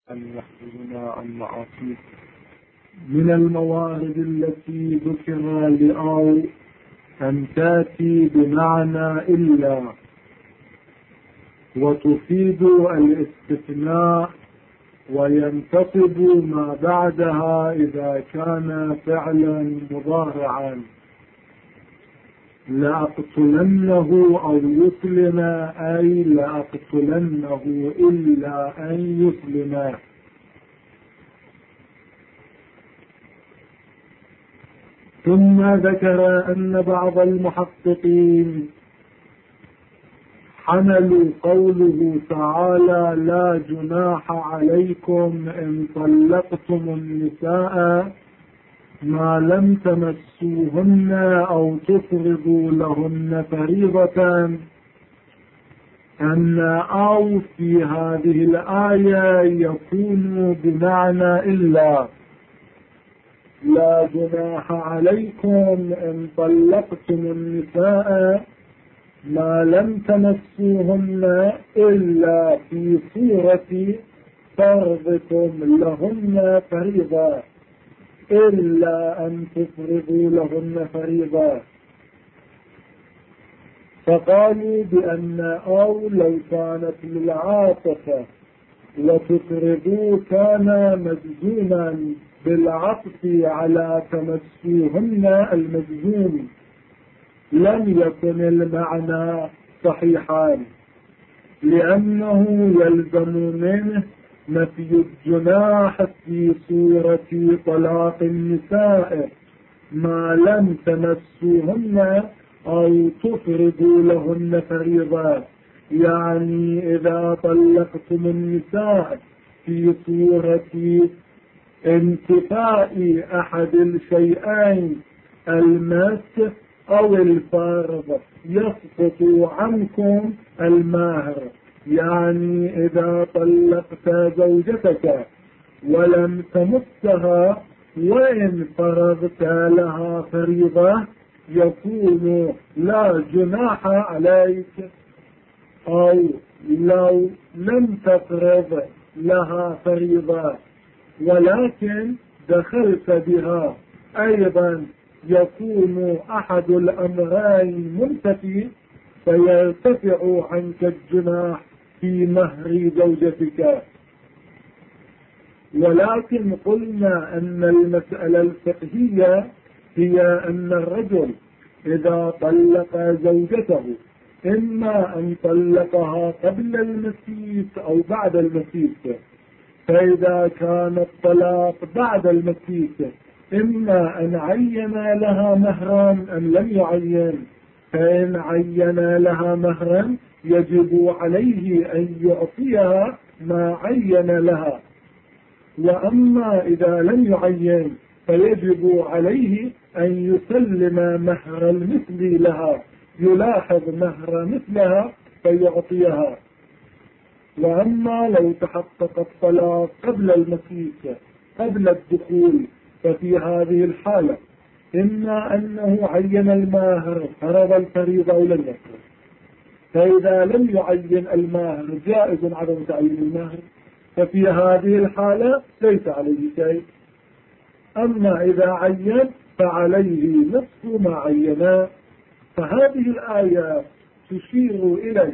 أن يحفظنا عن معاصيه. من الموارد التي ذكر لأو أن تأتي بمعنى إلا وتفيد الاستثناء وينتصب ما بعدها إذا كان فعلا مضارعا. لأقتلنه أو يسلم أي لأقتلنه إلا أن يسلم. ثم ذكر أن بعض المحققين حملوا قوله تعالى لا جناح عليكم إن طلقتم النساء ما لم تمسوهن أو تفرضوا لهن فريضة، أن أو في هذه الآية يكون بمعنى إلا. لا جناح عليكم إن طلقتم النساء ما لم تمسوهن إلا في صورة فرضكم لهن فريضة، إلا أن تفرضوا لهن فريضة. فقالوا بأن أو لو كانت للعاطفة وتفرضوا كان مجزوما بالعطف على تمسوهن المجزوم، لم يكن المعنى صحيحا، لأنه يلزم منه نفي الجناح في صورة طلاق النساء ما لم تمسوهن أو تفرضوا لهن فريضة. يعني إذا طلقتم النساء في صورة انتفاء أحد الشيئين المس أو الفرض يسقط عنكم المهر. يعني إذا طلقت زوجتك ولم تمسها وإن فرضت لها فريضة يكون لا جناح عليك، أو لو لم تفرض لها فريضة ولكن دخلت بها أيضا يكون أحد الأمرين منتفي، فيرتفع عنك الجناح في مهر زوجتك. ولكن قلنا أن المسألة الفقهية هي أن الرجل إذا طلق زوجته إما أن طلقها قبل المسيس أو بعد المسيس، فإذا كان الطلاق بعد المسيس إما أن عين لها مهرا أم لم يعين، فإن عين لها مهرا يجب عليه أن يعطيها ما عين لها، وأما إذا لم يعين فيجب عليه أن يسلم مهر المثل لها، يلاحظ مهر مثلها فيعطيها. وأما لو تحقق الطلاق قبل المسيس قبل الدخول ففي هذه الحالة إما أنه عين الماهر فرض الفريضة أو لم يفرض، فإذا لم يعين الماهر جائز عدم تعيين الماهر، ففي هذه الحالة ليس عليه شيء. أما إذا عين فعليه نصف ما عينا. فهذه الآية تشير إليه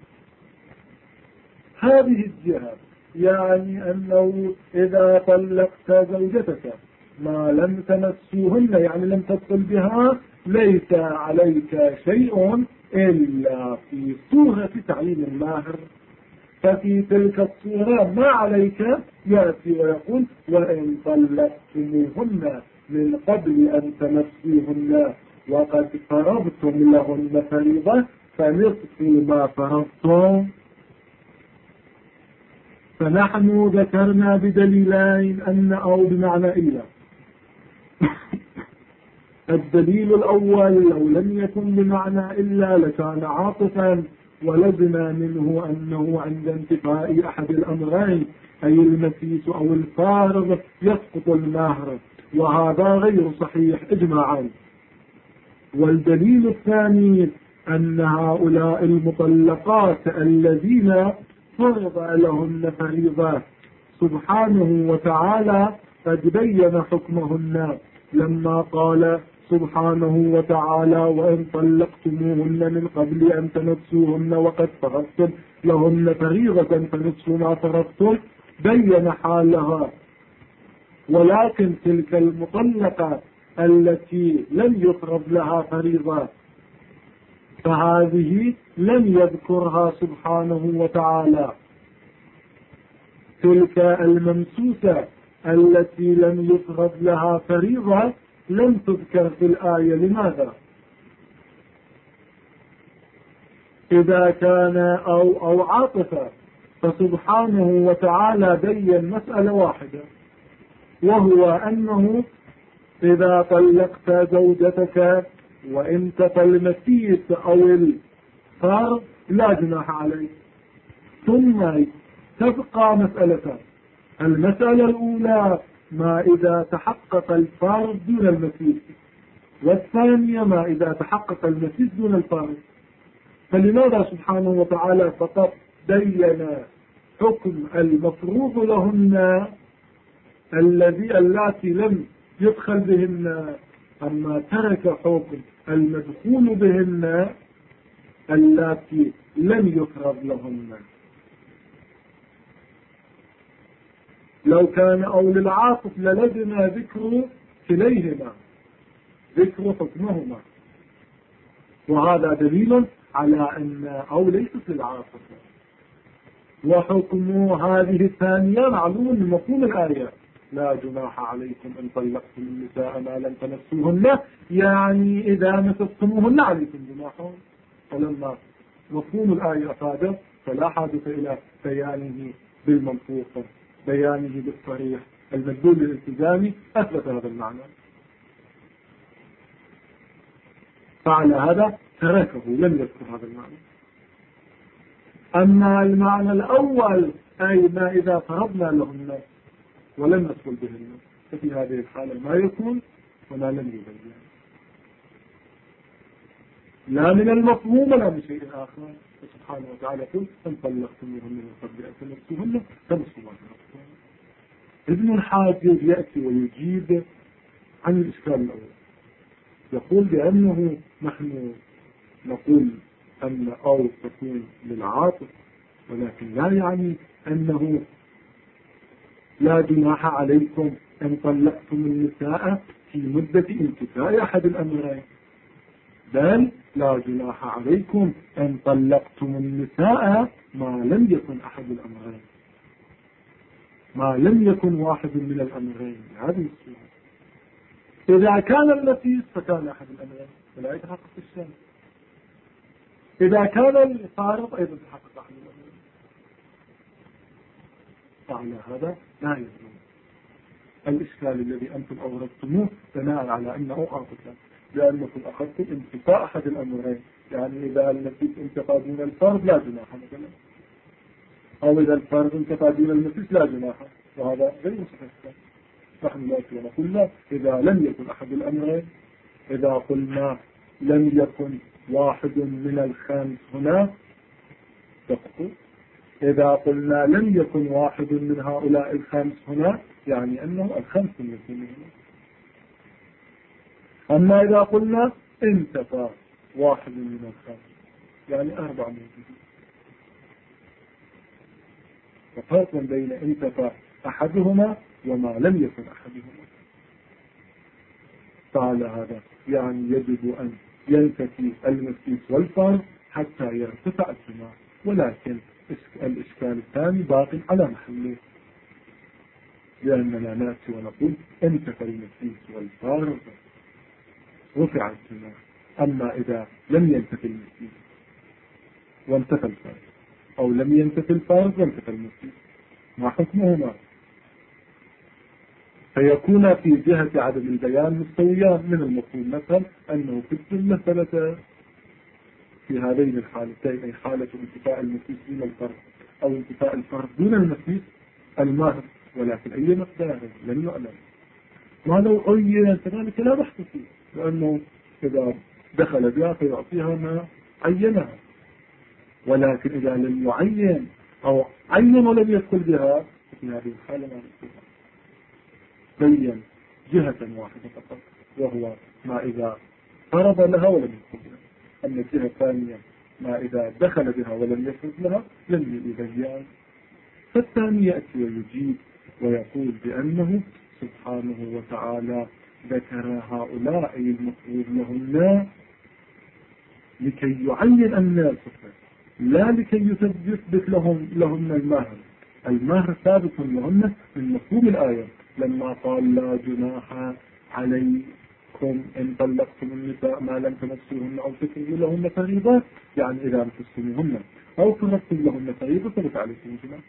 هذه الجهة، يعني أنه إذا طلقت زوجتك ما لم تمسوهن يعني لم تدخل بها ليس عليك شيء إلا في صورة تعيين الماهر، ففي تلك الصورة ما عليك يأتي ويقول وإن طلقتموهن من قبل أن تمسوهن وقد فرضتم لهن فريضة فنصف ما فرضتم. فنحن ذكرنا بدليلين أن أو بمعنى إلا. الدليل الأول لو لم يكن بمعنى إلا لكان عاطفا، ولزم منه أنه عند انتفاء أحد الأمرين أي المسيس أو الفارض يسقط المهر، وهذا غير صحيح إجماعا. والدليل الثاني أن هؤلاء المطلقات الذين فرض لهن فريضة سبحانه وتعالى قد بين حكمهن لما قال سبحانه وتعالى وإن طلقتموهن من قبل أن تمسوهن وقد فرضتم لهن فريضة فنصف ما فرضتم، بين حالها. ولكن تلك المطلقة التي لم يفرض لها فريضة فهذه لم يذكرها سبحانه وتعالى. تلك الممسوسة التي لم يفرض لها فريضة لم تذكر في الآية. لماذا؟ إذا كان أو عاطفة، فسبحانه وتعالى بين مسألة واحدة، وهو أنه إذا طلقت زوجتك وانتفى المسيس أو الفرض لا جناح عليك. ثم تبقى مسألتان: المسألة الأولى ما إذا تحقق الفرض دون المسيس، والثانية ما إذا تحقق المسيس دون الفرض. فلماذا سبحانه وتعالى فقط بين حكم المفروض لهن اللاتي لم يدخل بهن، أما ترك حكم المدخول بهن اللاتي لم يفرض لهن؟ لو كان أول العاطف للدنا ذكر كليهما، ذكر حكمهما، وهذا دليل على أن أو ليست للعاطف. وحكم هذه الثانية معلوم من مفهوم الآية: لا جناح عليكم إن طلقتم النساء ما لم تمسوهن، يعني إذا مسستموهن عليكم جناح. فلما مفهوم الآية أفاده فلا حاجة إلى بيانه بالمنطوق، بيانه بالصريح. المدلول الالتزامي أثبت هذا المعنى، فعلى هذا تركه، لم يذكر هذا المعنى. أما المعنى الأول أي ما إذا فرضنا لهن ولم ندخل بهن، ففي هذه الحالة ما يكون وما لم يبين، لا من المفهوم ولا من شيء آخر. سبحانه وتعالى يقول: إن طلقتموهن من قبل أن تمسوهن فنصف ما فرضتم. ابن الحاجب يأتي ويجيب عن الإشكال الأول، يقول بأنه نحن نقول أن أو تكون للعاطف، ولكن لا يعني أنه لا جناح عليكم أن طلقتم النساء في مدة انتفاء أحد الأمرين، بل لا جناح عليكم أن طلقتم النساء ما لم يكن أحد الأمرين، ما لم يكن واحد من الأمرين. هذه الصورة إذا كان المسيس فكان أحد الأمرين فلا يتحقق الشمس، إذا كان الفارض أيضا تحقق أحد الأمرين. فعلى هذا لا يزول الإشكال الذي أنتم أوردتموه بناء على أنه عاطفة، لأنكم أخذتم انتفاء أحد الأمرين، يعني إذا المسيس انتفى دون الفرض لا جناح مثلا، أو إذا الفرض انتفى دون المسيس لا جناح، وهذا غير صحيح. نحن لا قلنا إذا لم يكن أحد الأمرين، إذا قلنا لم يكن واحد من الخمس هنا تقول، إذا قلنا لم يكن واحد من هؤلاء الخمس هنا يعني أنه الخمس من هنا. أما إذا قلنا انتفى واحد من الخمس يعني 4 موجودين. ففرق بين انتفى أحدهما وما لم يكن أحدهما. فعلى هذا يعني يجب أن ينتفي المسيس والفرض حتى يرتفع الجماع، ولكن الإشكال الثاني باق على محله، لأننا نأتي ونقول انتفى المسيس والفرض رفع الجماع. أما إذا لم ينتفي المسيس وانتفى الفرض، أو لم ينتفي الفرض وانتفى المسيس، ما حكمهما؟ فيكون في جهة عدم البيان مستويان. من المفهوم مثلا أنه في السنة ثبت في هذين الحالتين، أي حالة انتفاء المسيس دون الفرض أو انتفاء الفرض دون المسيس، المهر، ولكن أي مقدار لم يعلم. ولو عين كذلك لا بحث فيه، لأنه إذا دخل بها فيعطيها ما عينها، ولكن إذا لم يعين أو عين ولم يدخل بها في هذه الحالة ما نفسها بين جهة واحدة فقط، وهو ما إذا فرض لها ولم يفرض لها. أما الجهة الثانية ما إذا دخل بها ولم يفرض لها لم يبين. فالثاني يأتي ويجيب ويقول بأنه سبحانه وتعالى ذكر هؤلاء المفروض لهن لكي يعين الناس، لا لكي يثبت لهن المهر. المهر ثابت لهن من مفهوم الآية لما قال لا جناح عليكم إن طلقتم النساء ما لم تمسوهن أو تفرضوا لهن فريضة، يعني إذا لم تسلموهن أو فرضتم لهن فريضة فليس عليكم جناح.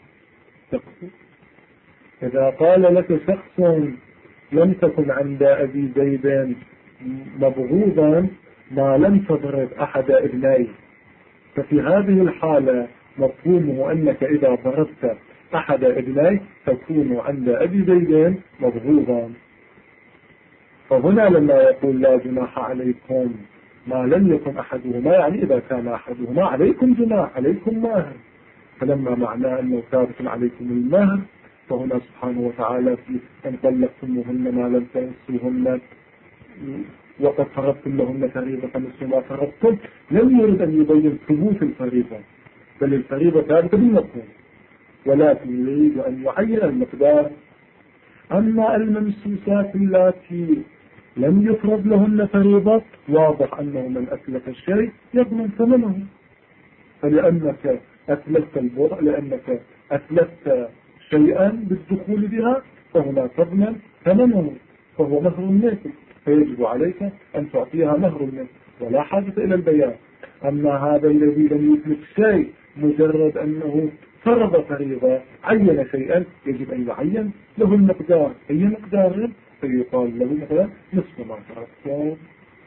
إذا قال لك شخص لم تكن عند أبي زيد مبغوضا ما لم تضرب أحد ابنيه، ففي هذه الحالة مفهومه أنك إذا ضربت أحد ابنيه تكون عند أبي زيد مبغوضا. فهنا لما يقول لا جناح عليكم ما لم يكن أحدهما، يعني إذا كان أحدهما عليكم جناح عليكم مهر، فلما معناه أنه ثابت عليكم المهر، فهنا سبحانه وتعالى في أن طلقتموهن ما لم تمسوهن وقد فرضتم لهن فريضة مثل ما فرضتم، لم يرد أن يبين ثبوت الفريضة، بل الفريضة ثابتة بالمفهوم، ولكن يريد أن يعين المقدار. أما الممسوسات اللاتي لم يفرض لهن فريضة واضح أنه من أتلف الشيء يضمن ثمنه، فلأنك أتلفت البضع لأنك أتلفت شيئا بالدخول بها فهنا تضمن ثمنه، فهو مهر المثل، فيجب عليك أن تعطيها مهر المثل ولا حاجة إلى البيان. أما هذا الذي لم يتلف شيء مجرد أنه فرض فريضة عين شيئا يجب أن يعين له المقدار، أي مقدار، فيقال له مثلا نصف ما فرضت.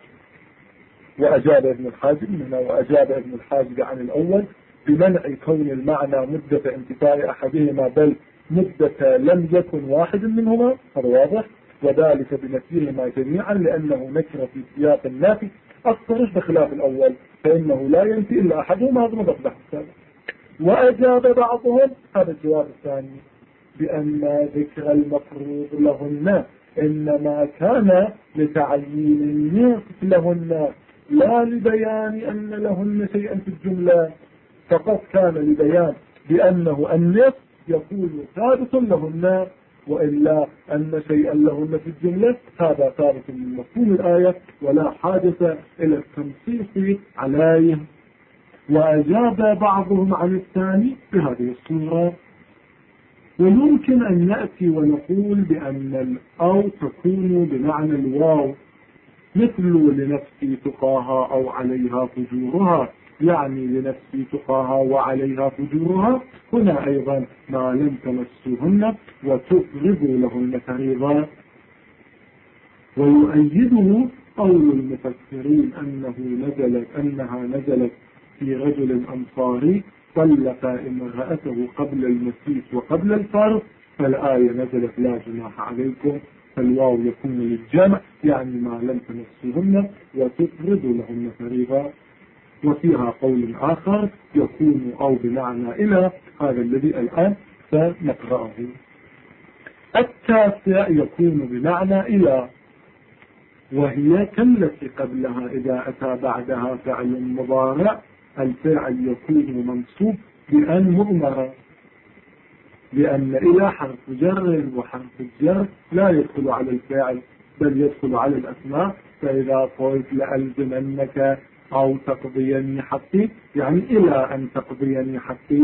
وأجاب ابن الحاجب من هنا، وأجاب ابن الحاجب عن الأول بمنع كون المعنى مدة انتفاء أحدهما بل مدة لم يكن واحد منهما، هذا واضح، وذلك بنفيهما جميعا لأنه نكر في سياق النافي الصريح بخلاف الأول فإنه لا ينفي إلا أحدهما، هذا مضاف الثاني. وأجاب بعضهم، هذا الجواب الثاني، بأن ذكر المفروض لهن إنما كان لتعيين النصف لهن لا لبيان أن لهن شيئا في الجملة، فقد كان لبيان بأنه النصف يكون ثابت لهن، وإلا أن شيئا لهن في الجملة هذا ثابت من مفهوم الآية ولا حاجة إلى التنصيص عليه. وأجاب بعضهم عن الثاني بهذه الصورة. ويمكن أن نأتي ونقول بأن الأو تكون بمعنى الواو، مثل لنفسي تقاها أو عليها فجورها، يعني لنفسي تقاها وعليها فجورها، هنا أيضا ما لم تمسوهن وتفرضوا لهن فريضة. ويؤيده قول المفسرين أنها نزلت في رجل أنصاري طلق امرأته قبل المسيس وقبل الفرض، فالآية نزلت لا جناح عليكم، فالواو يكون للجمع يعني ما لم تمسوهن وتفرضوا لهن فريضة. وفيها قول آخر يكون أو بمعنى إلى، هذا الذي الآن سنقرأه. التاسع يكون بمعنى إلى، وهي كالتي قبلها إذا أتى بعدها فعل مضارع الفعل يكون منصوب بأن مضمرة، لأن إلى حرف جر، وحرف الجر لا يدخل على الفعل بل يدخل على الأسماء. فإذا قلت لألزمنك أو تقضيني حقي يعني إلى أن تقضيني حقي،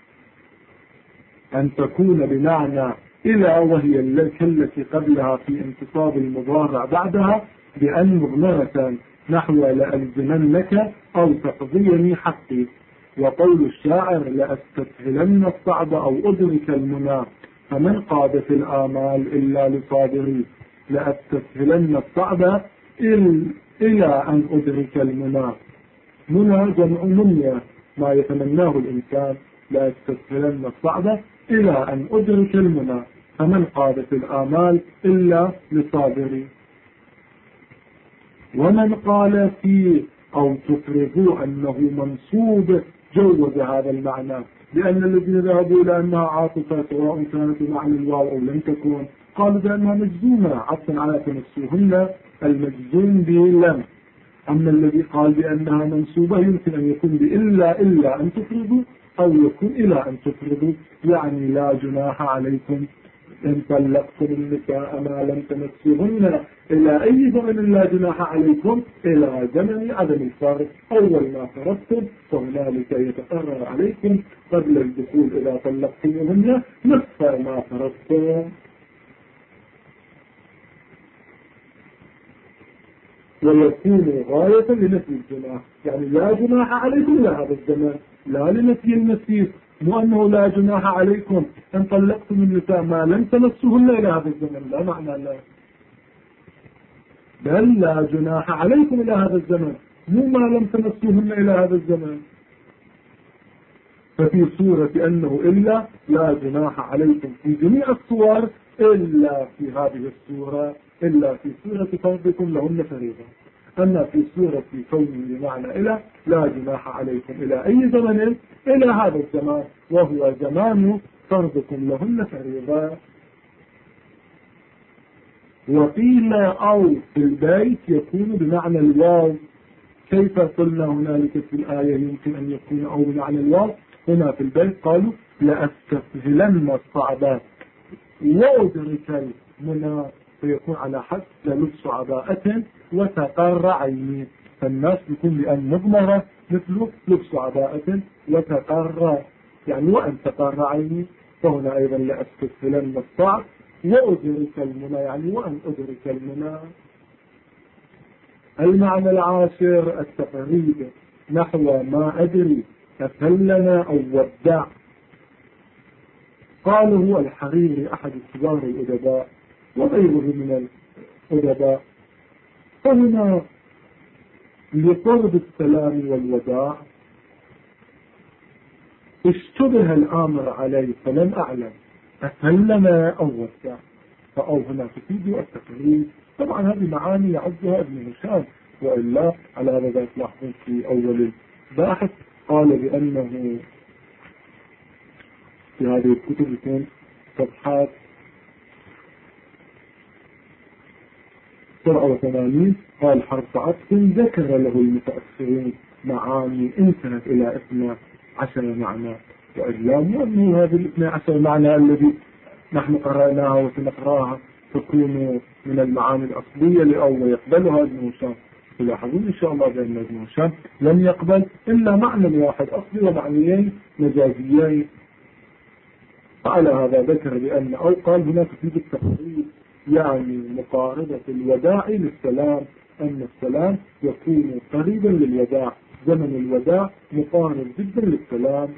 أن تكون بمعنى إلى، وهي التي قبلها في انتصاب المضارع بعدها بأن مضمرة نحو لألزمنك أو تقضيني حقي. وقول الشاعر لأستسهلن الصعب أو أدرك المنى فمن قاد في الآمال إلا لصابري، لأستسهلن الصعب إلى أن أدرك المنى، منى جمع منية ما يتمناه الإنسان، لأستسهلن الصعب إلى أن أدرك المنى فمن قاد في الآمال إلا لصابري. ومن قال فيه أو تفرضوا أنه منصوب جوز هذا المعنى لأن الذين ذهبوا إلى أنها عاطفة سواء كانت بمعنى الواو أو لم تكن قالوا بأنها مجزومة عطفا على تمسوهن المجزوم بلم. أما الذي قال بأنها منسوبة يمكن أن يكون إلا أن تفرضوا أو يكون إلى أن تفرضوا، يعني لا جناح عليكم إن طلقتم النساء ما لم تمسوهن إلى أي زمن لا جناح عليكم إلى زمن عدم الفرض. أول ما فرضتم فهنالك يتقرر عليكم قبل الدخول إذا طلقتموهن نصف ما فرضتم. ويكون غاية لنفي الجناح، يعني لا جناح عليكم إلى هذا الزمان، لا لنفي المسيس، مو أنه لا جناح عليكم أن طلقتم النساء ما لم تمسوهن إلى هذا الزمن، لا معنى لا، بل لا جناح عليكم إلى هذا الزمن، مو ما لم تمسوهن إلى هذا الزمن. ففي صورة أنه إلا لا جناح عليكم في جميع الصور إلا في هذه الصورة، إلا في صورة فرضكم لهن فريضة. أما في صورة كون بمعنى إلى لا جناح عليكم إلى أي زمن إلى هذا الزمان وهو زمان فرضكم لهن فريضة. وقيل أو في البيت يكون بمعنى الواو. كيف قلنا هنالك في الآية يمكن أن يكون أو بمعنى الواو؟ هنا في البيت قالوا لأستسهلن الصعبات وأدرك المنى، فيكون على حد لبس عباءة وتقر عيني، فالناس يكون بأن مضمرة مثل لبس عباءة وتقر، يعني وأن تقر عيني، فهنا أيضا لأستسهلن الصعب وأدرك المنى، يعني وأن أدرك المنى. المعنى العاشر التقريب نحو ما أدري تكلنا أو ودع. قاله الحريري أحد كبار الأدباء وغيره من الأدباء. فهنا لقرب السلام والوداع اشتبه الآمر عليه فلم أعلم أكلنا أو ودع، فأو هنا تفيد التقريب. طبعا هذه معاني يعدها ابن هشام، وإلا على هذا تلاحظون في أول الباحث قال بأنه في هذه الكتب يكون صفحات 87 قال حرف عطف ذكر له المتأخرين معاني انتهت إلى 12 معنى، وإلا مو أنه هذه 12 معنى الذي نحن قرأناها وسنقراها تكون من المعاني الأصلية لأو يقبلها ابن هشام. تلاحظون إن شاء الله بأن ابن هشام لم يقبل إلا معنى واحد أصلي ومعنيين مجازيين. على هذا ذكر بأن أو قال هنا تفيد التقريب، يعني مقاربة الوداع للسلام، أن السلام يكون قريبا للوداع، زمن الوداع مقارب جدا للسلام.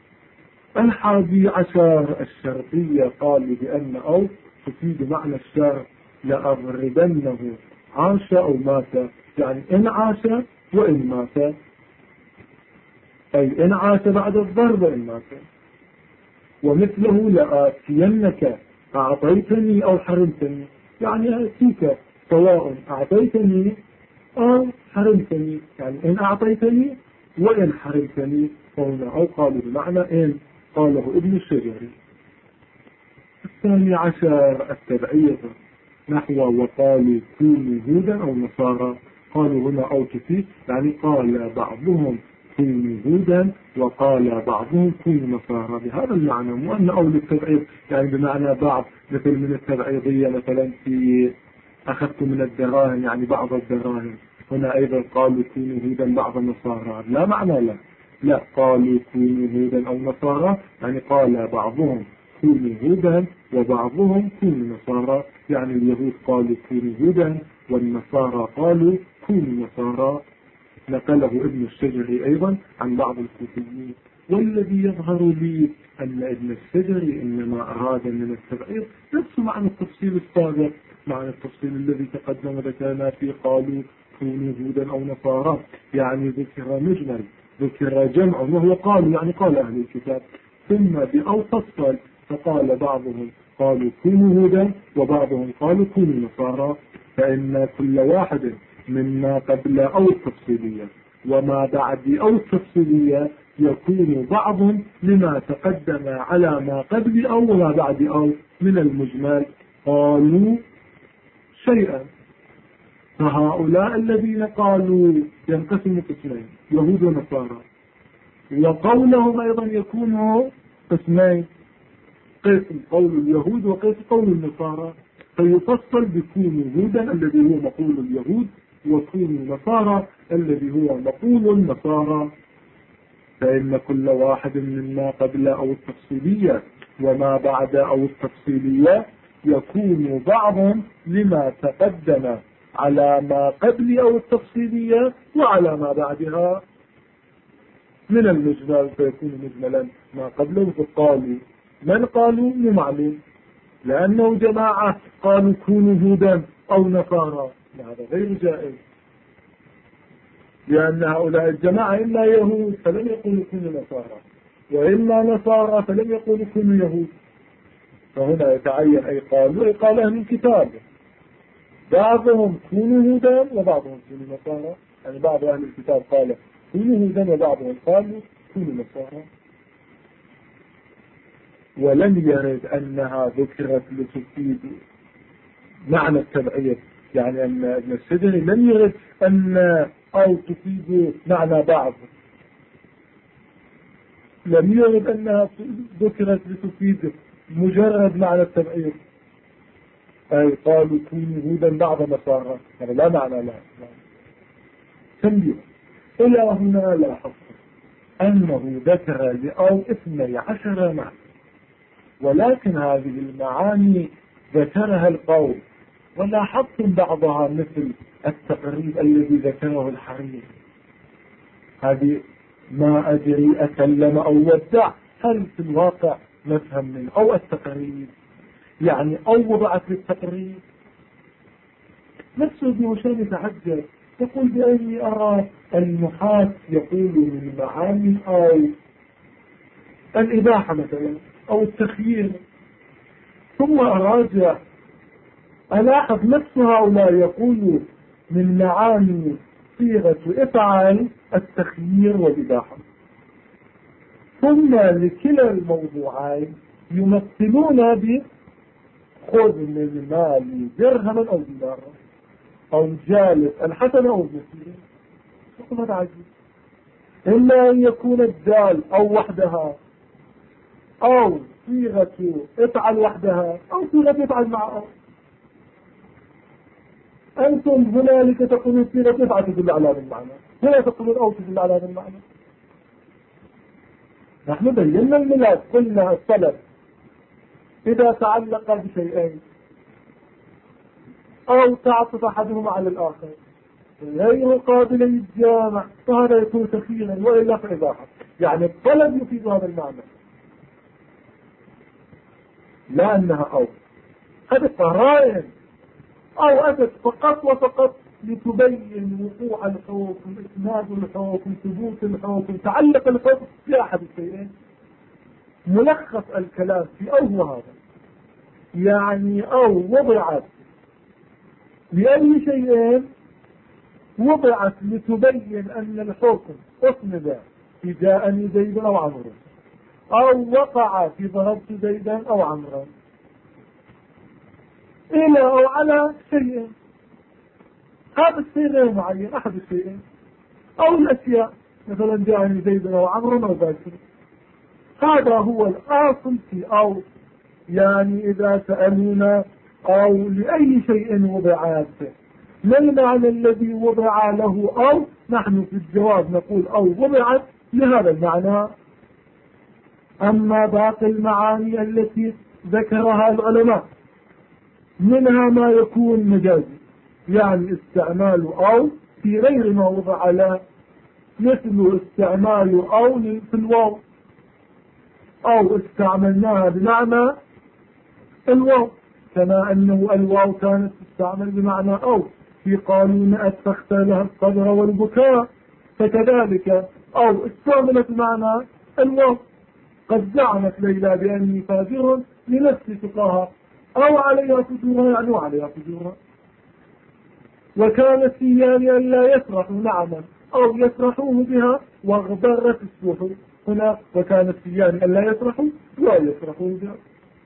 11 الشرطية قال بأن أو تفيد معنى الشرط، لأضربنه عاش أو مات، يعني إن عاش وإن مات، أي إن عاش بعد الضرب وإن مات. ومثله لآتينك أعطيتني أو حرمتني، يعني آتيك سواء أعطيتني أو حرمتني، يعني إن أعطيتني وإن حرمتني، فهنا أو قالوا بمعنى إن، قاله ابن الشجري. 12 التبعية نحو وقالوا كونوا هودا أو نصارى. قالوا هنا أو تفيد، يعني قال بعضهم كونوا هودا وقال بعضهم كونوا نصارى، بهذا المعنى، مو أن أو للتبعيض يعني بمعنى بعض، مثل من التبعيضية مثلا في أخذت من الدراهم يعني بعض الدراهم. هنا أيضا قالوا كونوا هودا بعض النصارى، لا معنى لا، لا قالوا كونوا هودا أو نصارى يعني قال بعضهم كونوا هودا وبعضهم كونوا نصارى، يعني اليهود قالوا كونوا هودا والنصارى قالوا كونوا نصارى. نقله ابن الشجري أيضا عن بعض الكوفيين. والذي يظهر لي أن ابن الشجري إنما أراد من التبعيض نفس معنى التفصيل السابق، معنى التفصيل الذي تقدم ذكرنا فيه قالوا كونوا هودا أو نصارى، يعني ذكر مجمل، ذكر جمع وهو قالوا يعني قال أهل الكتاب، ثم بأو فصل فقال بعضهم قالوا كونوا هودا وبعضهم قالوا كونوا نصارى، فإن كل واحد مما قبل أو التفصيلية وما بعد أو التفصيلية يكون بعض لما تقدم على ما قبل أو ما بعد أو من المجمل قالوا شيئا. فهؤلاء الذين قالوا ينقسموا قسمين، يهود ونصارى، وقولهم أيضا يكون قسمين، قسم قول اليهود وقسم قول النصارى. فيفصل بكونوا هودا الذي هو مقول اليهود، وكونوا نصارى الذي هو مقول النصارى. فإن كل واحد مما قبل أو التفصيلية وما بعد أو التفصيلية يكون بعض لما تقدم على ما قبل أو التفصيلية وعلى ما بعدها من المجمل، فيكون مجملا ما قبله. فقالوا من قالوا معلوم، لأنه جماعة قالوا كونوا هودا أو نصارى، هذا غير جائز، لأن هؤلاء الجماعة إما يهود فلم يقولوا كونوا نصارى، وإما نصارى فلم يقولوا كونوا يهود. فهنا يتعين أي قالوا أي قال أهل الكتاب، بعضهم كونوا هودا وبعضهم كونوا نصارى، يعني بعض أهل الكتاب قال كونوا هودا وبعضهم قالوا كونوا نصارى. ولم يرد أنها ذكرت لتفيد معنى التبعية، يعني أن ابن السدني لم يرد أن أو تفيد معنى بعض، لم يرد أنها ذكرت لتفيد مجرد معنى التبعية، أي قالوا كونوا هودا بعض نصارى، هذا لا معنى لا. تنبيه إلى هنا لاحظت أنه ذكر لأو 12 معنى، ولكن هذه المعاني ذكرها القول، ولاحظتم بعضها مثل التقريب الذي ذكره الحريري. هذه ما أدري أكلم أو ودع، هل في الواقع نفهم من أو التقريب يعني أو وضعت للتقريب؟ نفسه ابن هشام يتحجر يقول بأني أرى النحاة يقول من معاني أو الإباحة مثلا أو التخيير، ثم أراجع ألاحظ نفس هؤلاء يقول من معاني صيغة افعل التخيير والإباحة، ثم لكلا الموضوعين يمثلون بخذ من المال درهما أو دينارا أو جالس الحسن أو المسلم. هذا عجيب، إما أن يكون الدال أو وحدها أو صيغة افعل وحدها أو صيغة افعل مع أو. أنتم هنالك تقولون صيغة افعل تدل على هذا المعنى، هنا تقولون أو تدل على هذا المعنى. نحن بينا الميلاد، قلنا الطلب إذا تعلق بشيئين أو تعطف أحدهما على الآخر غير قابل للجامع فهذا يكون تخييرا وإلا فإباحة، يعني الطلب يفيد هذا المعنى لا أنها أو. هذه قرائن أو أتت فقط وفقط لتبين وقوع الحكم، إسناد الحكم، ثبوت الحكم، تعلق الحكم في أحد الشيئين. ملخص الكلام في أو هذا، يعني أو وضعت لأي شيئين، وضعت لتبين أن الحكم أسند في جاءني زيد أو عمرو، أو وقع في ضربت زيدا أو عمرا، إلى أو على شيء. هذا الشيء غير معين، أحد الشيئين أو الأشياء، مثلا جاءني زيد أو عمرو أو باشر. هذا هو الأصل في أو، يعني إذا سألونا أو لأي شيء وضعت ما المعنى الذي وضع له أو، نحن في الجواب نقول أو وضعت لهذا المعنى. أما باقي المعاني التي ذكرها العلماء منها ما يكون مجازي، يعني استعمال أو في غير ما وضع له، مثل استعمال أو في الواو، أو استعملناها بمعنى الواو، كما أنه الواو كانت تستعمل بمعنى أو في قانون أسفخت لها الصدر والبكاء، فكذلك أو استعملت بمعنى الواو. قد زعمت ليلى بأني فاجر لنفس تقاها، أو عليها فجورها يعني وعليها فجورها، وكان السيان أن لا يسرح نعما أو يسرحوه بها واغبرت السحر هنا، وكانت يعني ألا يسرحوا لا يسرحوا بها.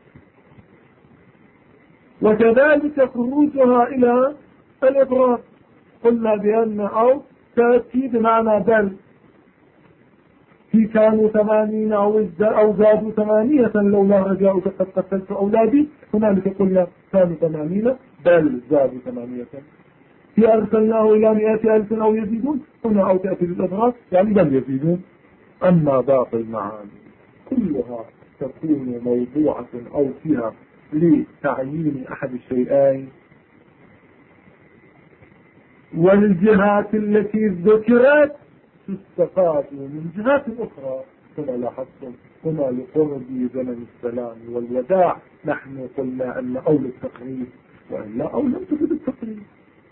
وكذلك خروجها إلى الإبراز قلنا بأن أو تأتي بمعنى بل، في كانوا 80 أو زادوا 8 لولا رجاؤك قد قتلت أولادي، هنالك قلنا كانوا 80 بل زادوا 8. في أرسلناه إلى 100,000 أو يزيدون، هنا أو تأتي بالإبراز يعني بل يزيدون. أما باقي المعاني كلها تكون موضوعة أو فيها لتعيين أحد الشيئين، والجهات التي ذكرت تستفاد من جهات أخرى كما لاحظتم. هنا لقرب زمن السلام والوداع نحن قلنا أن أول التقريب، وإلا أو لم تفد التقريب،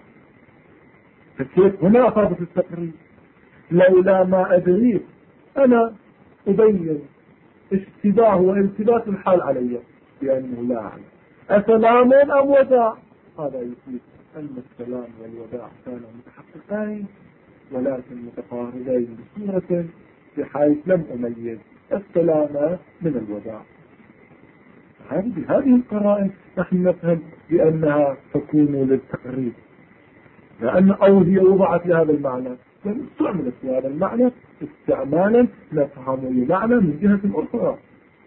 فكيف هنا أفادت التقريب؟ لولا ما أدريك أنا أبين اشتباه والتباس الحال علي بأنه لا أعلم أسلام أم وداع. هذا يفيد أن السلام والوداع كانا متحققين ولكن متقاربين بصورة بحيث لم أميز السلام من الوداع. هذه القرائن نحن نفهم بأنها تكون للتقريب، لأن أو هي وضعت لهذا المعنى استعملت في هذا المعنى استعمالا نفهم المعنى من جهة أخرى.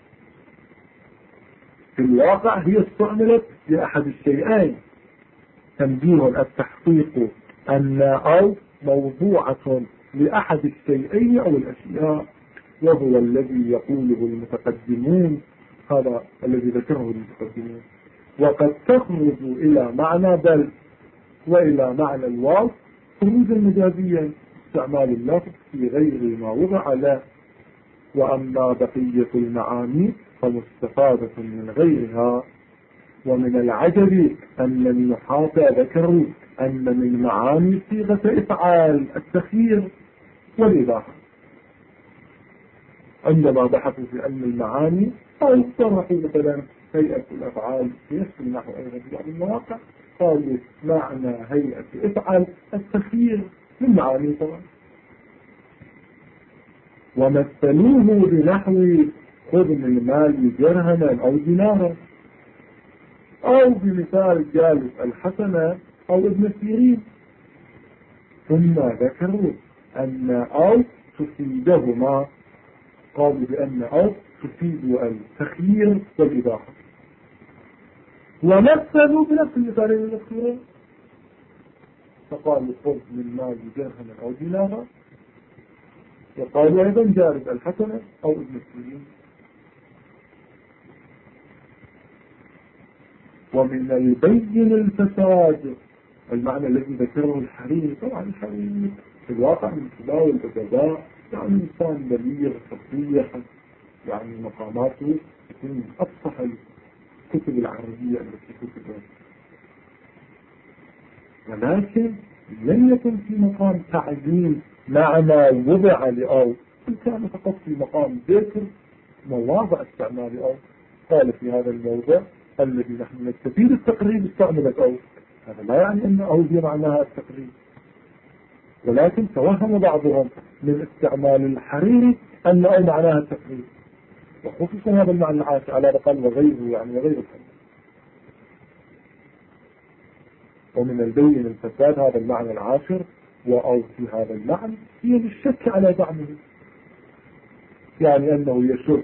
في الواقع هي استعملت لأحد الشيئين، تنبيه التحقيق أن أو موضوعة لأحد الشيئين أو الأشياء، وهو الذي يقوله المتقدمون، هذا الذي ذكره المتقدمون. وقد تخرج إلى معنى بل وإلى معنى الواو خروجا مجازيا، استعمال اللفظ في غير ما وضع له. وأما بقية المعاني فمستفادة من غيرها. ومن العجب أن النحاة ذكروا أن من معاني صيغة إفعال التخيير والإباحة، عندما بحثوا في أن المعاني أو صرحوا مثلا هيئة الأفعال في نفس النحو أيضا في بعض المواقع قالوا معنى هيئة إفعال التخيير من معاني طبعا. ومثلوه بنحو خذ من المال درهما أو دينارا، أو بمثال جالس الحسنة أو ابن سيرين. ثم ذكروا أن أو تفيدهما، قالوا بأن أو تفيد التخيير والإباحة. ومثلوا بنفس المثالين المذكورين، فقالوا خذ من مال درهما أو دينارا، وقالوا أيضا جالس الحسنة أو ابن سيرين. ومن البين الفساد المعنى الذي ذكره الحريري. طبعا الحريري في الواقع من كبار الأدباء، يعني إنسان بليغ فصيح، يعني مقاماته تكون من أفصح الكتب العربية التي كتبت، ولكن لم يكن في مقام تعيين معنى وضع لأو، كان فقط في مقام ذكر مواضع استعمال أو. قال في هذا الموضع الذي نحن نستفيد التقريب استعملت أو، هذا لا يعني أن أو هي معناها التقريب، ولكن توهم بعضهم من استعمال الحريري أن أو معناها التقريب، وخصوصا هذا المعنى العاشر على الأقل وغيره، يعني وغير الحريري. ومن البين الفساد هذا المعنى العاشر، وأو في هذا المعنى هي للشك على دعمه، يعني أنه يشك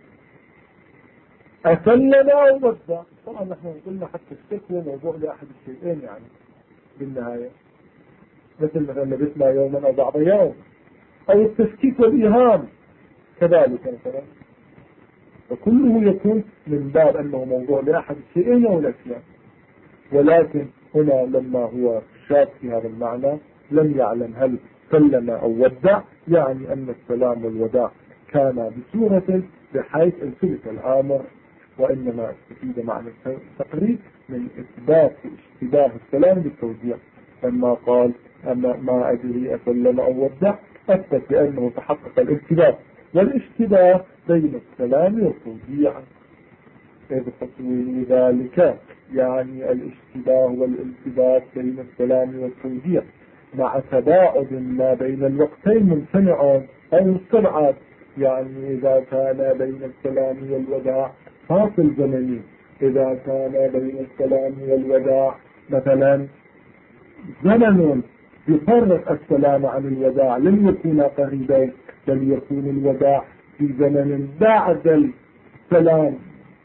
أسلم أو وزع. طبعا نحن قلنا حتى الشك هو موضوع لأحد الشيئين يعني بالنهاية، مثلا لبثنا يوما أو بعض يوم، أو التشكيك والإيهام كذلك مثلا، فكله يكون من باب أنه موضوع لأحد الشيئين أو الأشياء. ولكن هنا لما هو شاك في هذا المعنى لم يعلم هل سلم أو ودع، يعني أن السلام والوداع كان بصورة بحيث التبس الآمر، وإنما استفيد معنى التقريب من إثبات اشتباه السلام بالتوزيع. لما قال أما ما أدري أسلم أو ودع أثبت بأنه تحقق الاشتباه والاشتباه بين السلام والتوزيع، إذ تصوير ذلك يعني الاشتباه والالتباس بين السلام والتوزيع مع تباعد ما بين الوقتين ممتنع أو مستبعد. يعني إذا كان بين السلام والوداع فاصل زمني، إذا كان بين السلام والوداع مثلا زمن يفرق السلام عن الوداع لم يكونا قريبين، بل يكون الوداع في زمن بعد السلام،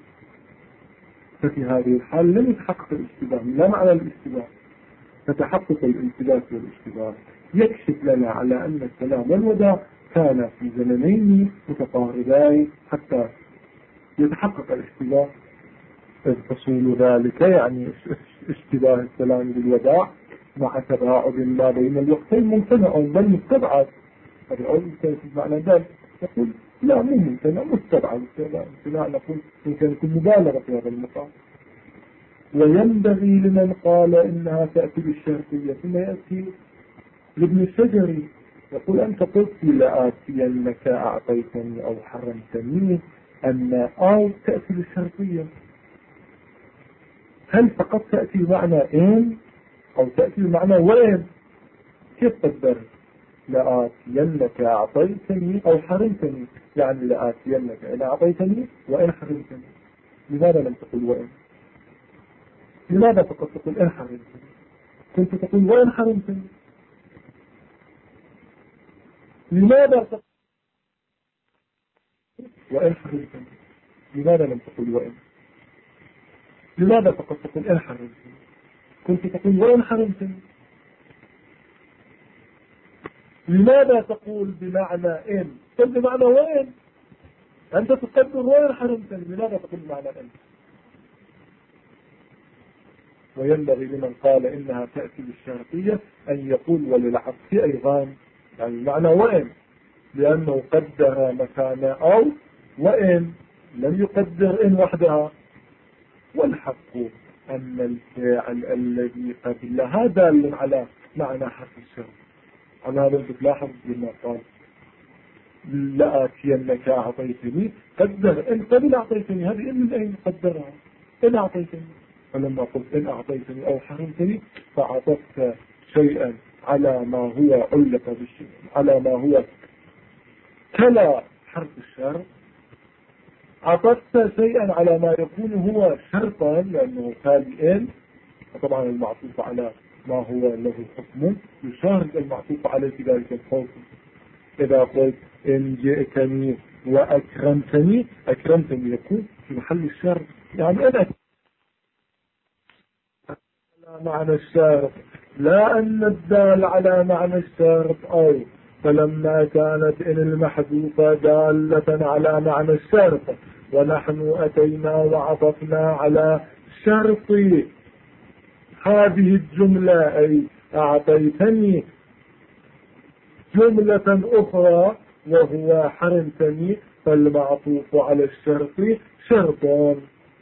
ففي هذه الحال لم يتحقق الاشتباه، لا معنى الاشتباه. فتحقق الالتباس والاشتباه يكشف لنا على أن السلام والوداع كان في زمنين متقاربين حتى يتحقق الاشتباه. إذ حصول ذلك يعني اشتباه السلام بالوداع مع تباعد ما بين الوقتين ممتنع بل مستبعد. هذا أول معنى ذلك يقول لا مو ممتنع مستبعد، لا نقول يمكن يكون مبالغة في هذا المقام. وينبغي لمن قال إنها تأتي بالشرطية ثم يأتي لابن الشجري يقول أنت قلت لآتينك أعطيتني أو حرمتني أن أو تأتي بالشرطية، هل فقط تأتي بمعنى إن أو تأتي بمعنى وين؟ كيف تقدر لآتينك أعطيتني أو حرمتني؟ يعني لآتينك إن أعطيتني وإن حرمتني. لماذا لم تقل وإن؟ لماذا فقط تقول إن حرمتني؟ كنت تقول وإن حرمتني. لماذا تقول وإن حرمتني؟ لماذا لم تقل وإن؟ لماذا فقط تقول إن حرمتني؟ كنت تقول وإن حرمتني. لماذا تقول بمعنى إن؟ قل بمعنى وإن. أنت تقدر وإن حرمتني، لماذا تقول بمعنى إن؟ وينبغي لمن قال إنها تأتي بالشرطية أن يقول وللعطف أيضا، يعني معنى وإن، لأنه قدر مكان أو وإن لم يقدر إن وحدها. والحق أن الفعل الذي قبلها دال على معنى حرف الشرط. على هذا تلاحظ لما قال لآتينك أعطيتني قدر إن قبل أعطيتني، هذه إن من أين قدرها؟ إن أعطيتني. فلما قلت إن أعطيتني أو حرمتني فعطفت شيئا على ما هو علق بالشيء، على ما هو كلا حرف الشرط، عطفت شيئا على ما يكون هو شرطا لأنه تالي إن، وطبعا المعطوف على ما هو له حكم يشارك المعطوف عليه في ذلك الحكم. إذا قلت إن جئتني وأكرمتني، أكرمتني يكون في محل الشرط، يعني أنا على معنى الشرط، لا أن الدال على معنى الشرط أو، فلما كانت إن المحذوفة دالة على معنى الشرط ونحن أتينا وعطفنا على شرط هذه الجملة أي أعطيتني جملة أخرى وهو حرمتني، فالمعطوف على الشرط شرط.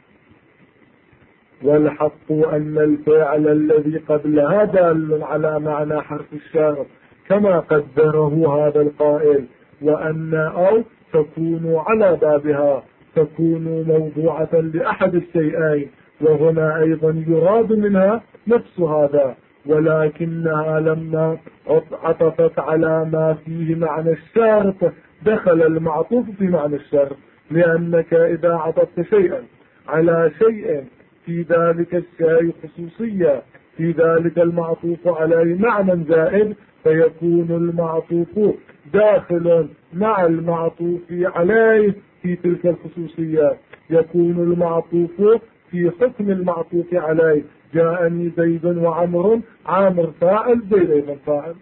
والحق أن الفعل الذي قبلها دال على معنى حرف الشرط كما قدره هذا القائل، وأن أو تكون على بابها، تكون موضوعة لأحد الشيئين، وهنا أيضا يراد منها نفس هذا، ولكنها لما عطفت على ما فيه معنى الشرط دخل المعطوف في معنى الشرط، لأنك إذا عطفت شيئا على شيء في ذلك الشيء خصوصية في ذلك المعطوف عليه معنى زائد، فيكون المعطوف داخل مع المعطوف عليه في تلك الخصوصية، يكون المعطوف في حكم المعطوف عليه. جاءني زيد وعمر، عامر فاعل زيد أيضا فاعل.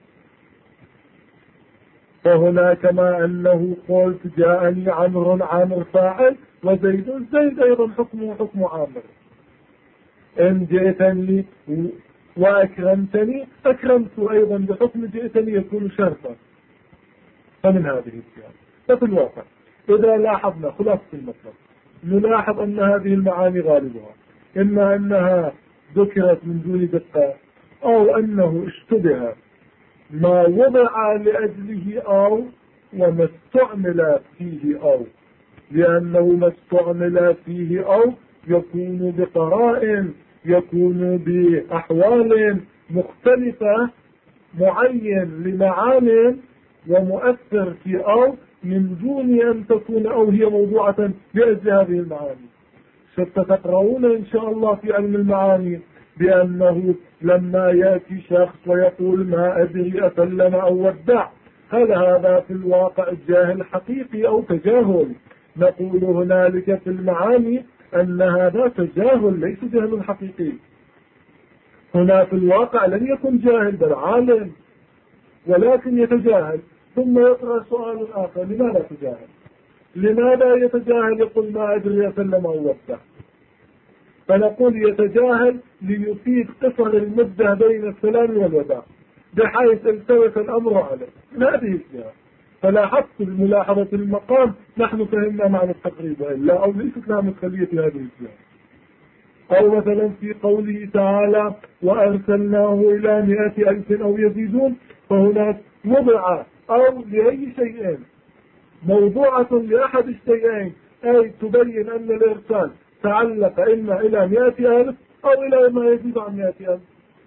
فهنا كما أنه قلت جاءني عمر، عامر فاعل، وزيد زيد أيضا حكمه حكم عامر. إن جئتني وأكرمتني، أكرمت أيضا بحكم جئتني يكون شرطا. فمن هذه السياق. ففي الواقع إذا لاحظنا خلاصة المطلب نلاحظ أن هذه المعاني غالبها إما أنها ذكرت من دون دقة، أو أنه اشتبه ما وضع لأجله أو وما استعمل فيه أو، لأنه ما استعمل فيه أو يكون بقرائن، يكون بأحوال مختلفة معين لمعان ومؤثر في أو من دون أن تكون أو هي موضوعة لأجل هذه المعاني. ستتقرؤون إن شاء الله في علم المعاني بأنه لما يأتي شخص ويقول ما أدري أسلم أو ودع، هل هذا في الواقع جاهل حقيقي أو تجاهل؟ نقول هنالك في المعاني أن هذا تجاهل ليس جهل حقيقي. هنا في الواقع لم يكن جاهل بل عالم، ولكن يتجاهل. ثم يطرح سؤال آخر: لماذا تجاهل؟ لماذا يتجاهل؟ يقول ما أدري أسلم أو ودع. فنقول يتجاهل ليفيد قصر المدة بين السلام والوداع بحيث التوت الأمر عليه من هذه الجهة. فلاحظت بملاحظة المقام نحن فهمنا معنى التقريب إلا أو ليست لها مدخلية في هذه الجهة. أو مثلا في قوله تعالى وأرسلناه إلى 100,000 أو يزيدون، فهناك وضع أو لأي شيء موضوعة لأحد الشيئين، أي تبين أن الإرسال تعلق إما إلى 100,000 أو إلى ما يزيد عن 100,000.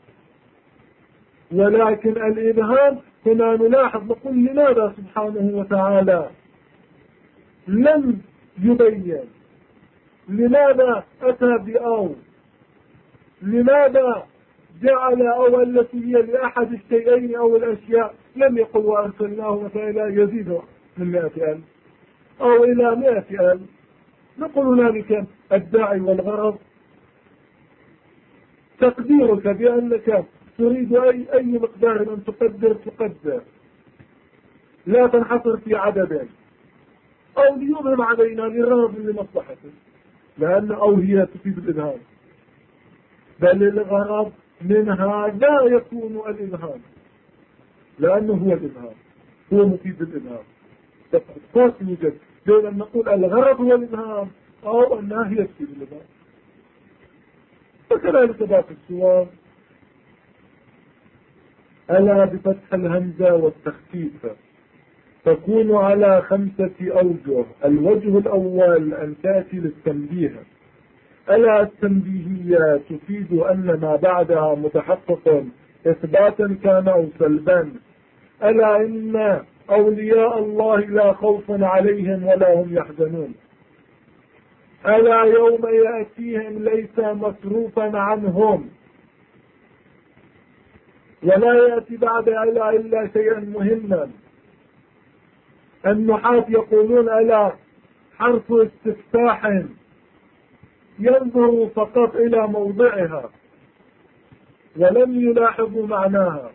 ولكن الإبهام هنا نلاحظ نقول لماذا سبحانه وتعالى لم يبين؟ لماذا أتى بأو؟ لماذا جعل أو التي هي لأحد الشيئين أو الأشياء؟ لم يقل وأرسلناه مثلا إلى يزيد من 100,000 أو إلى 100,000. نقول هنالك الداعي والغرض. تقديرك بأنك تريد أي مقدار أن تقدر، لا تنحصر في عدد، أو ليظهر علينا لغرض لمصلحته، لأن أو هي تفيد الإبهام، بل الغرض منها لا يكون الإبهام، لأنه هو الإبهام، هو مفيد الإبهام. فرق يوجد بين أن نقول الغرض هو الإبهام أو أنها هي تفيد الإبهام. وكذلك باقي الصور. ألا بفتح الهمزة والتخفيف تكون على 5 أوجه. الوجه الأول أن تأتي للتنبيه. ألا التنبيهية تفيد أن ما بعدها متحقق إثباتا كان أو سلبا. ألا إن أولياء الله لا خوف عليهم ولا هم يحزنون. ألا يوم يأتيهم ليس مصروفا عنهم. ولا يأتي بعد ألا إلا شيئا مهما. النحاة يقولون ألا حرف استفتاح ينظر فقط إلى موضعها ولم يلاحظوا معناها.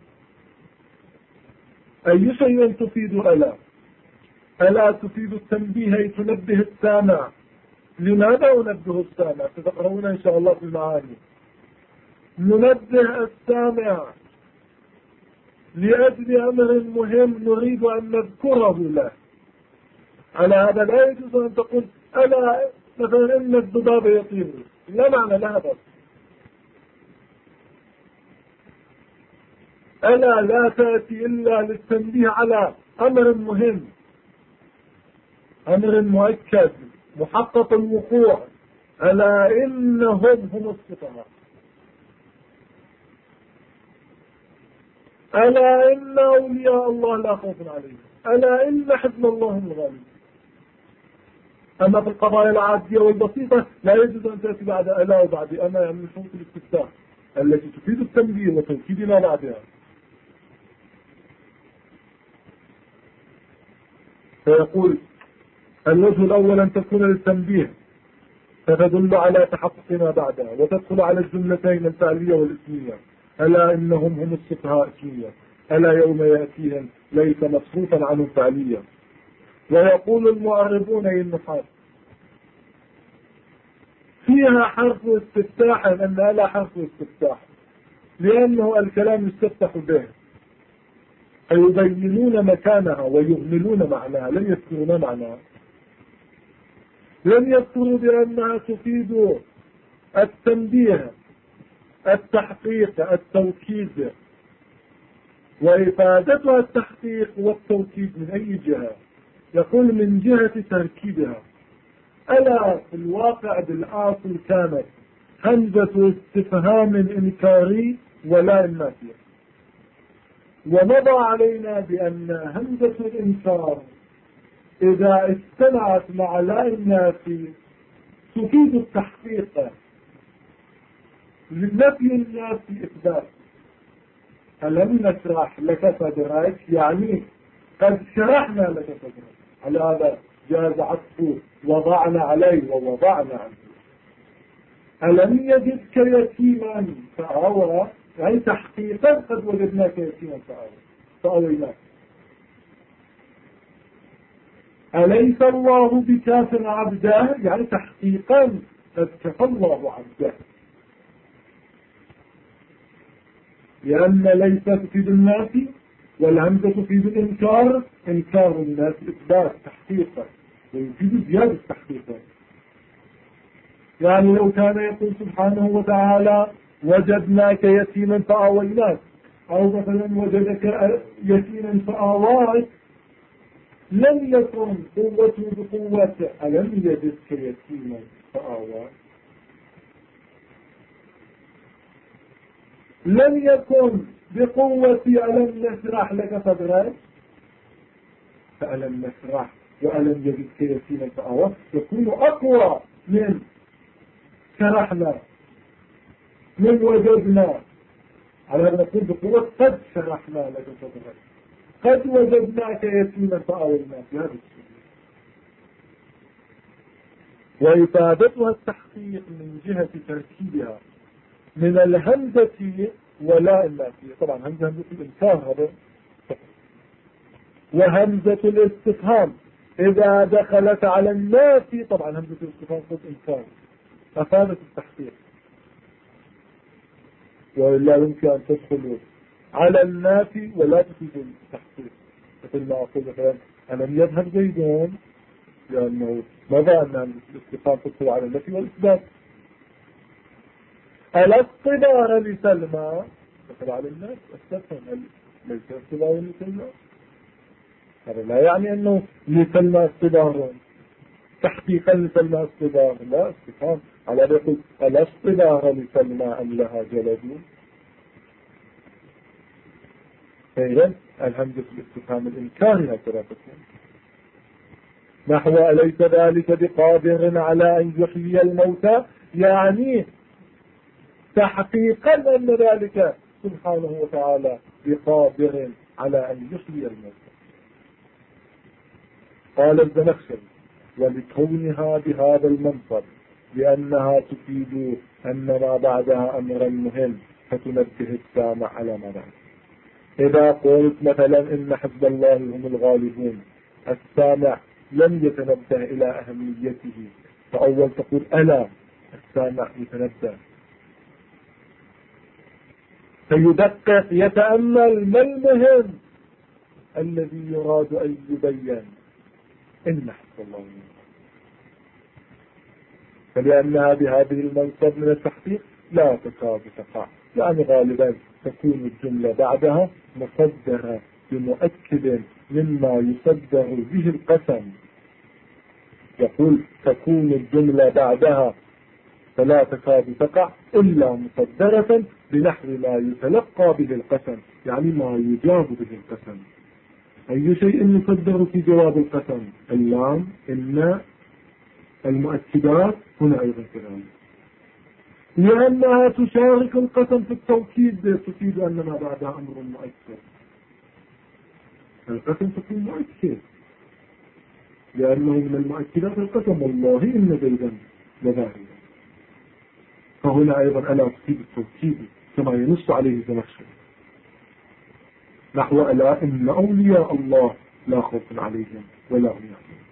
أي شيء تفيد ألا؟ ألا تفيد التنبيه، أي تنبه السامع. لماذا ننبه السامع؟ تذكرون إن شاء الله في المعاني. ننبه السامع لأجل أمر مهم نريد أن نذكره له. على هذا لا يجوز أن تقول ألا مثلا إن الذباب يطير، لا معنى لهذا. ألا لا تأتي إلا للتنبيه على أمر مهم، أمر مؤكد محقق الوقوع. ألا إنهم هم السفهاء. ألا إن أولياء الله لا خوف عليهم. ألا إن حزب الله هم الغالبون. أما في القضايا العادية والبسيطة لا يجوز أن تأتي بعد ألا وبعد أما، يعني من شروط الاستفتاح التي تفيد التنبيه وتوكيد ما بعدها. فيقول الوجه الأول أن تكون للتنبيه فتدل على تحقق ما بعدها وتدخل على الجملتين الفعلية والاسمية. ألا إنهم هم السفهاء اسمية. ألا يوم يأتيهم ليس مصروفا عنهم فعليا. ويقول المعربون أي النحاة فيها حرف استفتاح، أن ألا حرف استفتاح لأنه الكلام يستفتح به، فيبينون مكانها ويهملون معناها، لم يذكرون معناها، لم يذكروا بأنها تفيد التنبيه، التحقيق، التوكيد. وإفادتها التحقيق والتوكيد من أي جهة؟ يقول من جهة تركيبها. ألا في الواقع بالآصل كانت همزة استفهام إنكاري ولا النافية. ومضى علينا بأن همزة الإنكار إذا اجتمعت مع لا النافي تفيد التحقيق. للنفي النافي إثبات. ألم نشرح لك صدرك، يعني قد شرحنا لك صدرك، على هذا جاز عطفه وضعنا عليه ووضعنا عنه. ألم يجدك يتيما فآوى، يعني تحقيقا قد وجدناك يتيما فآويناك. أليس الله بكاف عبده، يعني تحقيقا قد كفى الله عبده، لأن ليس تفيد الناس والهمزة تفيد الإنكار. إنكار الناس إثبات تحقيقا ويفيد زيادة تحقيقا. يعني لو كان يقول سبحانه وتعالى وجدناك يتيما فآويناك، أو مثلا وجدك يتيما فآواك، لم يكن قوته بقوة ألم يجدك يتيما فآواك. لم يكن بقوة ألم نشرح لك صدرك، فألم نشرح وألم يجدك يتيما فآواك يكون أقوى من شرحنا من وجدنا. على أن نقول بقوة قد شرحنا لك صدرك، قد وجدناك يتيما فآويناك. هذا الشيء وإفادتها التحقيق من جهة تركيبها من الهمزة ولا النافية. طبعا همزة الإنكار هذا، وهمزة الاستفهام إذا دخلت على النافي، طبعا همزة الاستفهام قد إنكار، أفادت التحقيق. ولا يمكن أن تدخل على النافي ولا تفيد التحقيق، مثل ما أقول مثلا ألم يذهب زيدون، لأنه ماذا أن الاستفهام تدخل على النفي والإثبات. ألا اصطدار لسلمى دخل على الناس استفهم، ليس اصطدار لسلمى، هذا لا يعني أنه لسلمى اصطدار تحقيقا لسلمى اصطدار، لا، استفهام على يقول ألا اصطدار لسلمى أم لها جلد. فإذا الهمزة الاستفهام الإنكاري هكذا تكون. نحو أليس ذلك بقادر على أن يحيي الموتى، يعني تحقيقا أن ذلك سبحانه وتعالى بقادر على أن يحيي الموتى. قال الزمخشري ولكونها بهذا المنصب لأنها تفيد أن ما بعدها أمرا مهم فتنبه السامع على ما بعد. إذا قلت مثلا إن حزب الله هم الغالبون، السامع لم يتنبه إلى أهميته، فأول تقول ألا، السامع يتنبه فيدقق يتأمل ما المهم الذي يراد أن يبين إن حزب الله هم الغالبون. فلأنها بهذه المنصب من التحقيق لا تكاد تقع، يعني غالبا تكون الجملة بعدها مصدرة بمؤكد مما يصدر به القسم. يقول تكون الجملة بعدها فلا تكاد تقع إلا مصدرة بنحو ما يتلقى به القسم، يعني ما يجاب به القسم. أي شيء يصدر في جواب القسم؟ اللام، إن، المؤكدات هنا أيضا كذلك، لأنها تشارك القسم في التوكيد تفيد أن ما بعدها أمر مؤكد. القسم تكون مؤكد لأنه من المؤكدات القسم والله إن زيدا لذاهب، فهنا أيضا ألا تفيد التوكيد كما ينص عليه الزمخشري. نحو ألا إن أولياء الله لا خوف عليهم ولا هم يحزنون.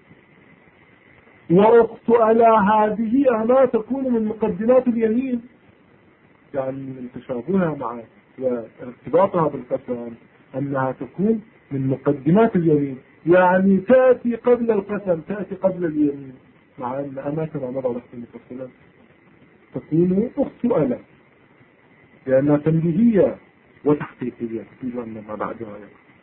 وأخت ألا هذه ألا تكون من مقدمات اليمين، يعني من تشابهها مع وارتباطها بالقسم أنها تكون من مقدمات اليمين، يعني تأتي قبل القسم، تأتي قبل اليمين، مع أن أماكن مضى لحظة مفصلة تكون أخت ألا لأنها تنبيهية وتحقيقية تفيد أن ما بعدها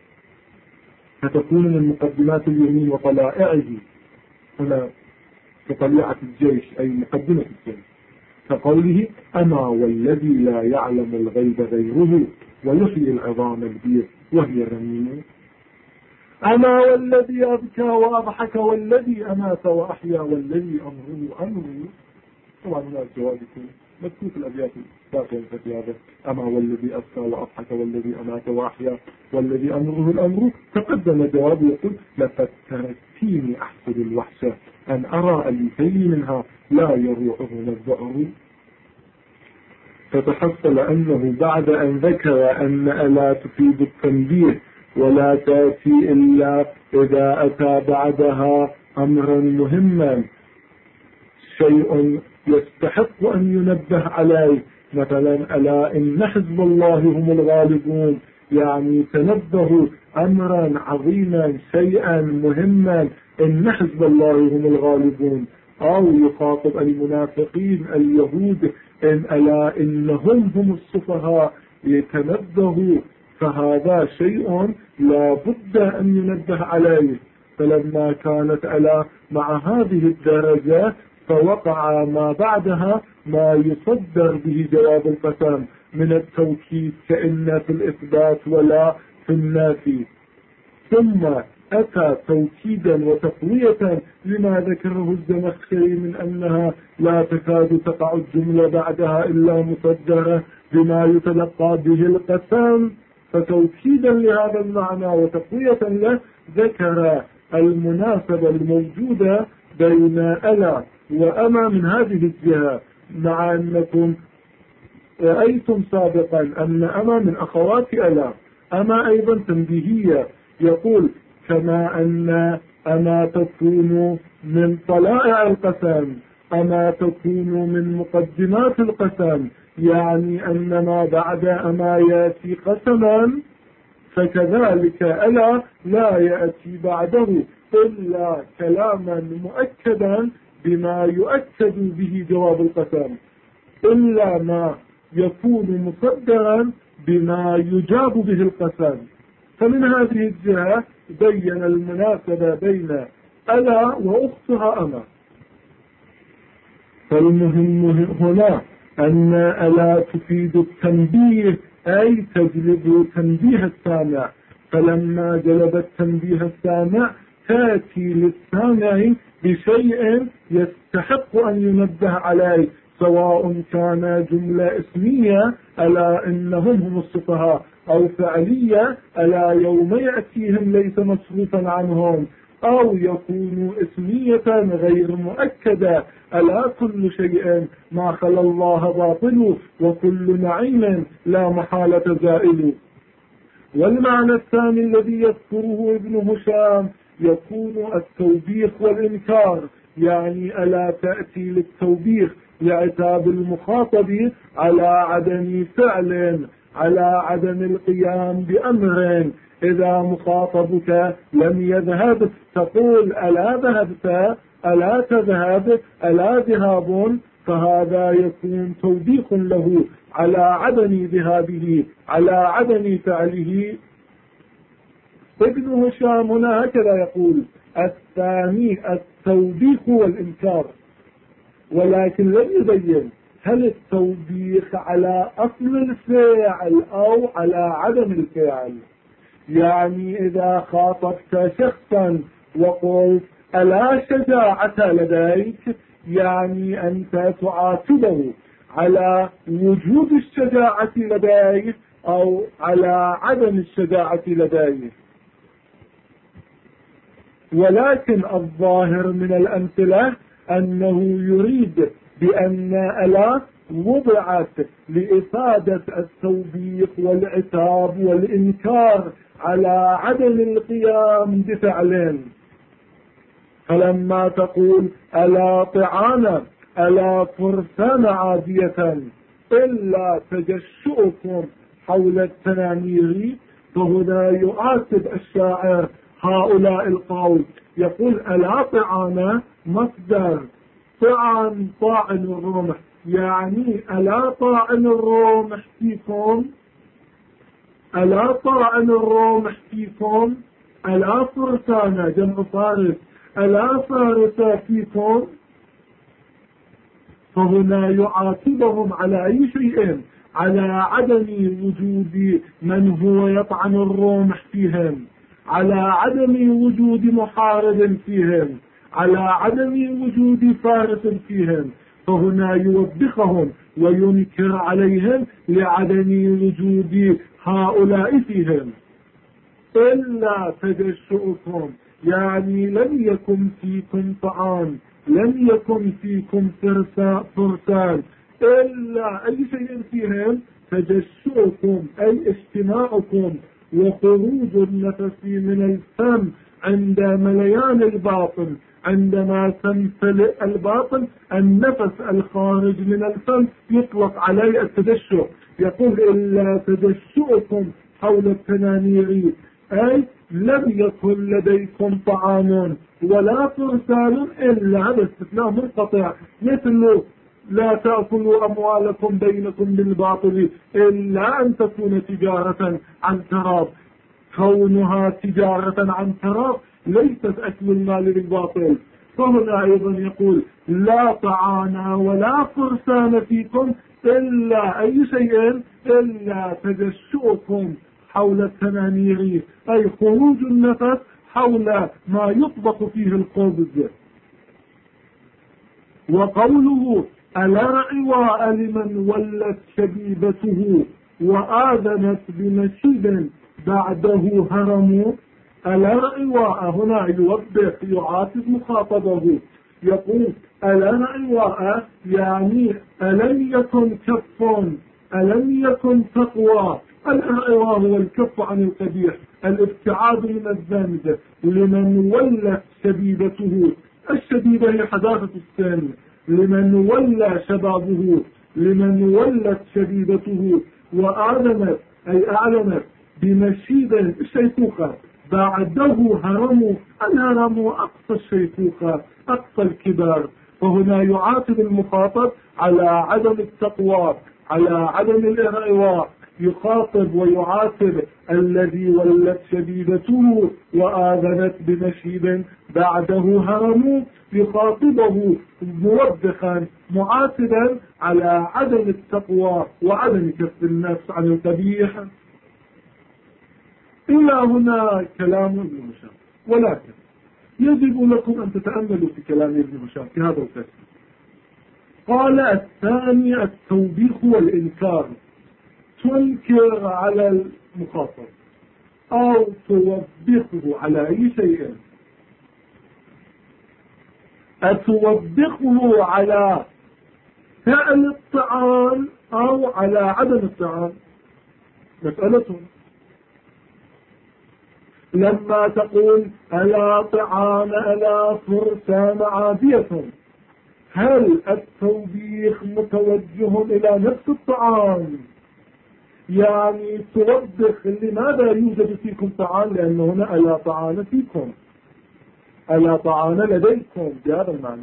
فتكون من مقدمات اليمين وطلائعه، هنا كطليعة الجيش أي مقدمة الجيش، كقوله أما والذي لا يعلم الغيب غيره ويحيي العظام البير وهي رميم. أما والذي أبكى وأضحك والذي أمات وأحيا والذي أمره أمره. طبعا هنا الجواب يكون مكتوب الأبيات باقيا في هذا. أما والذي أبكى وأضحك والذي أمات وأحيا والذي أمره الأمر. تقدم جواب يقول لقد تركتيني أحسد الوحشة أن أرى أليفين منها لا يروعهما الظهر. فتحصل أنه بعد أن ذكر أن ألا تفيد التنبيه ولا تأتي إلا إذا أتى بعدها أمرا مهما شيء يستحق أن ينبه عليه، مثلا ألا إن حزب الله هم الغالبون، يعني تنبهوا أمرا عظيما شيئا مهما إن حزب الله هم الغالبون. أو يخاطب المنافقين اليهود إن ألا إنهم هم السفهاء يتنبهوا، فهذا شيء لا بد أن ينبه عليه. فلما كانت ألا مع هذه الدرجة فوقع ما بعدها ما يصدر به جواب القسم من التوكيد كأن في الإثبات ولا في النافي، ثم أتى توكيدا وتقوية لما ذكره الزمخشري من أنها لا تكاد تقع الجملة بعدها إلا مصدرة بما يتلقى به القسم. فتوكيدا لهذا المعنى وتقوية له ذكر المناسبة الموجودة بين ألا وأما من هذه الجهة، مع أنكم رأيتم سابقا أن أما من أخوات ألا. أما أيضا تنبيهية، يقول كما أن أما تكون من طلائع القسم، أما تكون من مقدمات القسم، يعني أن ما بعد أما يأتي قسما، فكذلك ألا لا يأتي بعده إلا كلاما مؤكدا بما يؤكد به جواب القسم، إلا ما يكون مصدرا بما يجاب به القسم. فمن هذه الجهة بين المناسبة بين ألا وأختها أما. فالمهم هنا أن ألا تفيد التنبيه، أي تجلب تنبيه السامع، فلما جلبت تنبيه السامع تأتي للسامع بشيء يستحق أن ينبه عليه، سواء كان جملة اسمية ألا إنهم هم السفهاء، أو فعلية ألا يوم يأتيهم ليس مصروفا عنهم، أو يكون اسمية غير مؤكدة ألا كل شيء ما خلا الله باطل وكل نعيم لا محالة زائل. والمعنى الثاني الذي يذكره ابن هشام يكون التوبيخ والإنكار، يعني ألا تأتي للتوبيخ لعتاب المخاطب على عدم فعل، على عدم القيام بأمر. إذا مخاطبك لم يذهب تقول ألا ذهبت، ألا تذهب، ألا ذهاب، فهذا يكون توبيخ له على عدم ذهابه، على عدم فعله. ابن هشام هنا هكذا يقول: الثاني التوبيخ والإنكار، ولكن لم يبين هل التوبيخ على أصل الفعل أو على عدم الفعل. يعني إذا خاطبت شخصا وقلت ألا شجاعة لديك، يعني أنت تعاتبه على وجود الشجاعة لديه أو على عدم الشجاعة لديه. ولكن الظاهر من الأمثلة أنه يريد بأن ألا وضعت لإفادة التوبيخ والعتاب والإنكار على عدم القيام بفعل. فلما تقول ألا طعانا، ألا فرسان عادية إلا تجشؤكم حول التنانير، فهنا يعاتب الشاعر هؤلاء القوم، يقول ألا طعانا مصدر طعن، طاعن الرمح، يعني ألا طاعن الرمح فيكم، ألا طاعن الرمح فيكم، ألا فرسان جمع فارس، ألا فارس فيكم. فهنا يعاتبهم على أي شيء؟ على عدم وجود من هو يطعن الرمح فيهم، على عدم وجود محارب فيهم، على عدم وجود فارس فيهم. فهنا يوبخهم وينكر عليهم لعدم وجود هؤلاء فيهم. إلا تجشؤكم، يعني لم يكن فيكم طعام، لم يكن فيكم فرسان، إلا أي شيء فيهم تجشؤكم أي اجتماعكم وخروج النفس من الفم عند مليان الباطن. عندما تمتلئ الباطن النفس الخارج من الفم يطلق عليه التجشؤ. يقول إلا تجشؤكم حول التنانير، أي لم يكن لديكم طعام ولا فرسان إلا، هذا استثناء منقطع، مثل لا تأكلوا أموالكم بينكم بالباطل إلا أن تكون تجارة عن تراب. كونها تجارة عن تراب ليست أكل المال بالباطل. فهنا أيضا يقول لا طعام ولا فرسان فيكم إلا أي شيء؟ إلا تجشؤكم حول التنانير، أي خروج النفس حول ما يطبخ فيه الخبز. وقوله ألا عواء لمن ولت شبيبته وآذنت بنشيد بعده هرم. ألا عواء هنا يوضح يعاتب مخاطبه، يقول ألا عواء يعني ألم يكن كف، ألم يكن تقوى. العواء هو الكف عن القبيح، الابتعاد من الذنب. لمن ولت شبيبته، الشبيبة هي حداثة السن، لمن ولى شبابه، لمن ولت شبيبته وآذنت أي أعلنت بنشيد الشيخوخة بعده هرم. الهرم أقصى الشيخوخة، أقصى الكبار. وهنا يعاتب المخاطب على عدم التقوى، على عدم الإرعواء. يخاطب ويعاتب الذي ولت شبيبته وآذنت بنشيد بعده هرم، يخاطبه موبخا معاتبا على عدم التقوى وعدم كف النفس عن القبيح. إلى هنا كلام ابن هشام، ولكن يجب لكم أن تتأملوا في كلام ابن هشام في هذا الفصل. قال الثاني التوبيخ والإنكار، تنكر على المخاطب أو توبخه على أي شيء. أتوبخه على فعل الطعام أو على عدم الطعام؟ مسألة. لما تقول ألا طعام ألا فرسان عادية، هل التوبيخ متوجه إلى نفس الطعام؟ يعني توبخ لماذا يوجد فيكم طعام؟ لأن هنا ألا طعام فيكم، ألا طعام لديكم بهذا المعنى.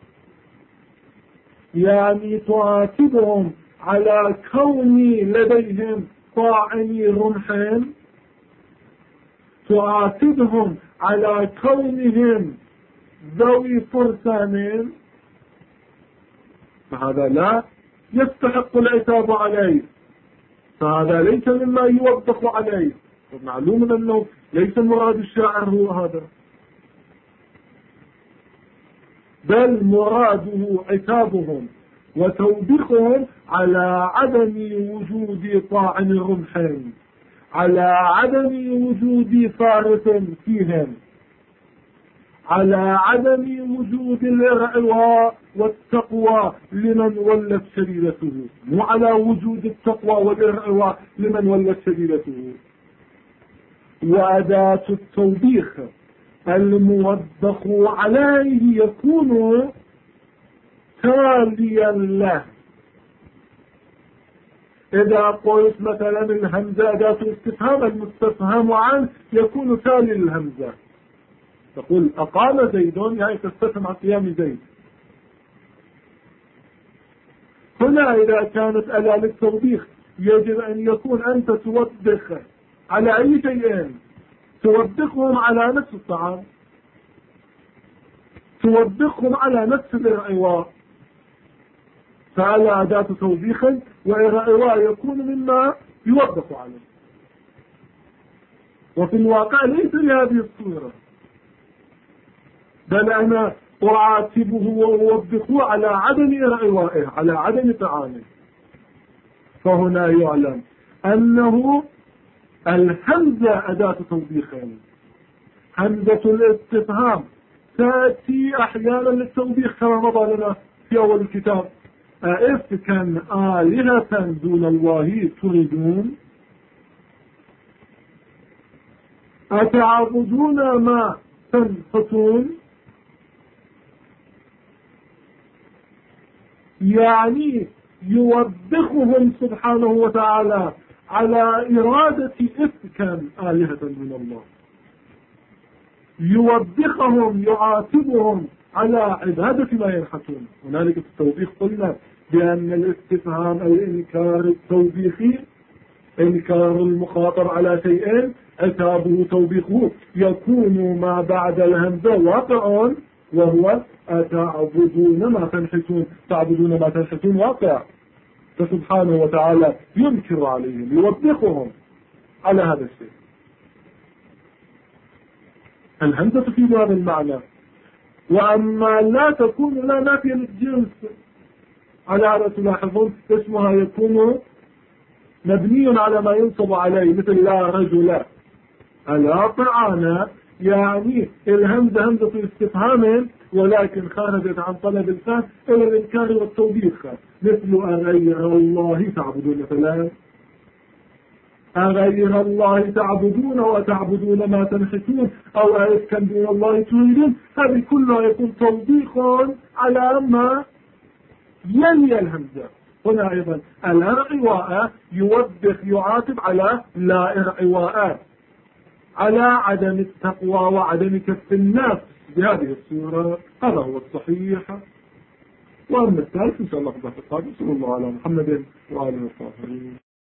يعني تعاتبهم على كون لديهم طاعني رمحين، تعاتبهم على كونهم ذوي فرسانين، فهذا لا يستحق العتاب عليه، فهذا ليس مما يوبخ عليه. ومعلوم أنه ليس مراد الشاعر هو هذا، بل مراده عتابهم وتوبيخهم على عدم وجود طاعن رمحين، على عدم وجود فارس فيهم، على عدم وجود الإرعواء والتقوى لمن ولت شديدته، مو على وجود التقوى والإرعواء لمن ولت شديدته. وأداة التوبيخ الموبخ عليه يكون تاليا له. إذا قلت مثلا الهمزة أداة الاستفهام المستفهم عنه يكون تالي للهمزة، تقول أقام زيد يعني تستفهم عن قيام زيد. هنا إذا كانت أداة للتوبيخ يجب أن يكون أنت توبخ على أي شيء؟ توبخهم على نفس الطعام، توبخهم على نفس الإرعواء، فعلى أداة توبيخ، وإرائي يكون مما يوبخ عليه. وفي الواقع ليس بهذه الصورة، بل أنا أعاتبه وأوبخه على عدم إرائه، على عدم طعامه. فهنا يعلم أنه الهمزة أداة توبيخ. همزة الاستفهام تأتي أحيانا للتوبيخ كما مضى لنا في أول الكتاب. أئفكا آلهة دون الله تريدون أتعبدون ما تنحتون. يعني يوبخهم سبحانه وتعالى على إرادة إفكا آلهة دون الله، يوبخهم يعاتبهم على عبادة ما ينحتون. هنالك في التوبيخ قلنا بأن الاستفهام الإنكار التوبيخي إنكار المخاطب على شيئين، عتابه توبيخه يكون ما بعد الهمزة واقع، وهو أتعبدون ما تنحتون. تعبدون ما تنحتون واقع، فسبحانه وتعالى ينكر عليهم يوبخهم على هذا الشيء. الهمزة تفيد هذا المعنى. وأما لا تكون لا نافية للجنس، على هذا تلاحظون اسمها يكون مبني على ما ينصب عليه، مثل لا رجل ألا طعانا. يعني الهمزة همزة استفهام، ولكن خرجت عن طلب الفهم إلى الإنكار والتوبيخ، مثل أغير الله تعبدون. مثلا أغير الله تعبدون وتعبدون ما تنحتون، أو أئفكا دون الله تريدون. هذه كلها يكون توبيخ على ما يلي الهمزة. هنا أيضا الإرعواء يوبخ يعاتب على لا إرعواء، على عدم التقوى وعدم كف النفس بهذه الصورة. هذا هو الصحيح. وأما الثالث إن شاء الله في القادم. صلى الله على محمد وآله وصحبه.